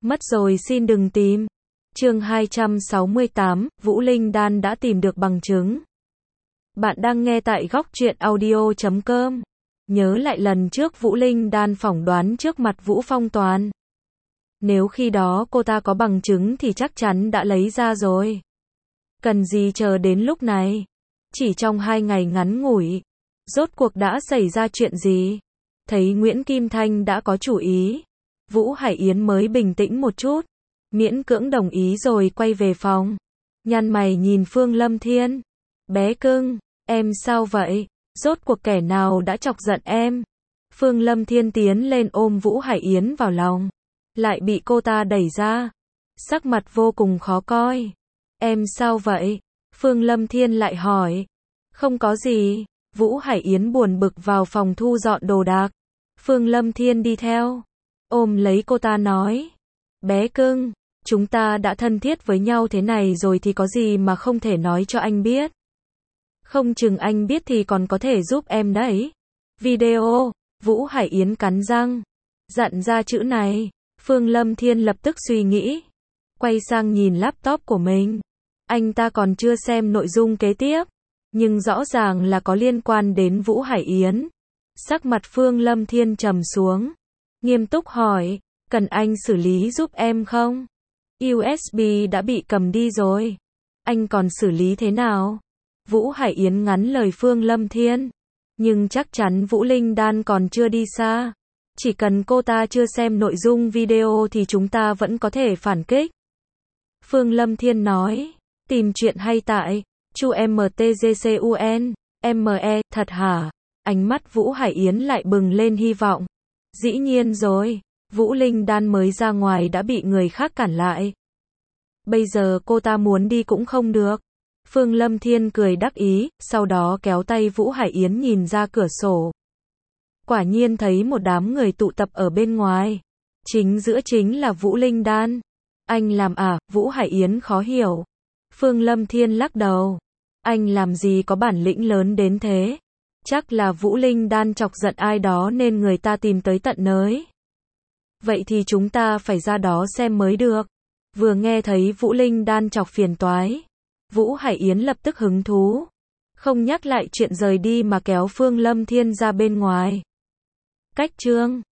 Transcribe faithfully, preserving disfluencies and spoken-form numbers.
Mất rồi xin đừng tìm. Chương hai trăm sáu mươi tám, Vũ Linh Đan đã tìm được bằng chứng. Bạn đang nghe tại góc truyện audio chấm com. Nhớ lại lần trước Vũ Linh Đan phỏng đoán trước mặt Vũ Phong Toàn. Nếu khi đó cô ta có bằng chứng thì chắc chắn đã lấy ra rồi. Cần gì chờ đến lúc này? Chỉ trong hai ngày ngắn ngủi, rốt cuộc đã xảy ra chuyện gì? Thấy Nguyễn Kim Thanh đã có chủ ý, Vũ Hải Yến mới bình tĩnh một chút, miễn cưỡng đồng ý rồi quay về phòng. Nhăn mày nhìn Phương Lâm Thiên. Bé cưng, em sao vậy? Rốt cuộc kẻ nào đã chọc giận em? Phương Lâm Thiên tiến lên ôm Vũ Hải Yến vào lòng, lại bị cô ta đẩy ra. Sắc mặt vô cùng khó coi. Em sao vậy? Phương Lâm Thiên lại hỏi. Không có gì. Vũ Hải Yến buồn bực vào phòng thu dọn đồ đạc. Phương Lâm Thiên đi theo, ôm lấy cô ta nói. Bé cưng, chúng ta đã thân thiết với nhau thế này rồi thì có gì mà không thể nói cho anh biết. Không chừng anh biết thì còn có thể giúp em đấy. Video. Vũ Hải Yến cắn răng, dặn ra chữ này. Phương Lâm Thiên lập tức suy nghĩ, quay sang nhìn laptop của mình. Anh ta còn chưa xem nội dung kế tiếp, nhưng rõ ràng là có liên quan đến Vũ Hải Yến. Sắc mặt Phương Lâm Thiên trầm xuống, nghiêm túc hỏi, cần anh xử lý giúp em không? u ét bê đã bị cầm đi rồi, anh còn xử lý thế nào? Vũ Hải Yến ngắn lời Phương Lâm Thiên, nhưng chắc chắn Vũ Linh Đan còn chưa đi xa. Chỉ cần cô ta chưa xem nội dung video thì chúng ta vẫn có thể phản kích. Phương Lâm Thiên nói, tìm chuyện hay tại Chu mtgcun, me, thật hả? Ánh mắt Vũ Hải Yến lại bừng lên hy vọng. Dĩ nhiên rồi, Vũ Linh Đan mới ra ngoài đã bị người khác cản lại. Bây giờ cô ta muốn đi cũng không được. Phương Lâm Thiên cười đắc ý, sau đó kéo tay Vũ Hải Yến nhìn ra cửa sổ. Quả nhiên thấy một đám người tụ tập ở bên ngoài. Chính giữa chính là Vũ Linh Đan. Anh làm à? Vũ Hải Yến khó hiểu. Phương Lâm Thiên lắc đầu. Anh làm gì có bản lĩnh lớn đến thế? Chắc là Vũ Linh Đan chọc giận ai đó nên người ta tìm tới tận nơi. Vậy thì chúng ta phải ra đó xem mới được. Vừa nghe thấy Vũ Linh Đan chọc phiền toái, Vũ Hải Yến lập tức hứng thú. Không nhắc lại chuyện rời đi mà kéo Phương Lâm Thiên ra bên ngoài. Cách chương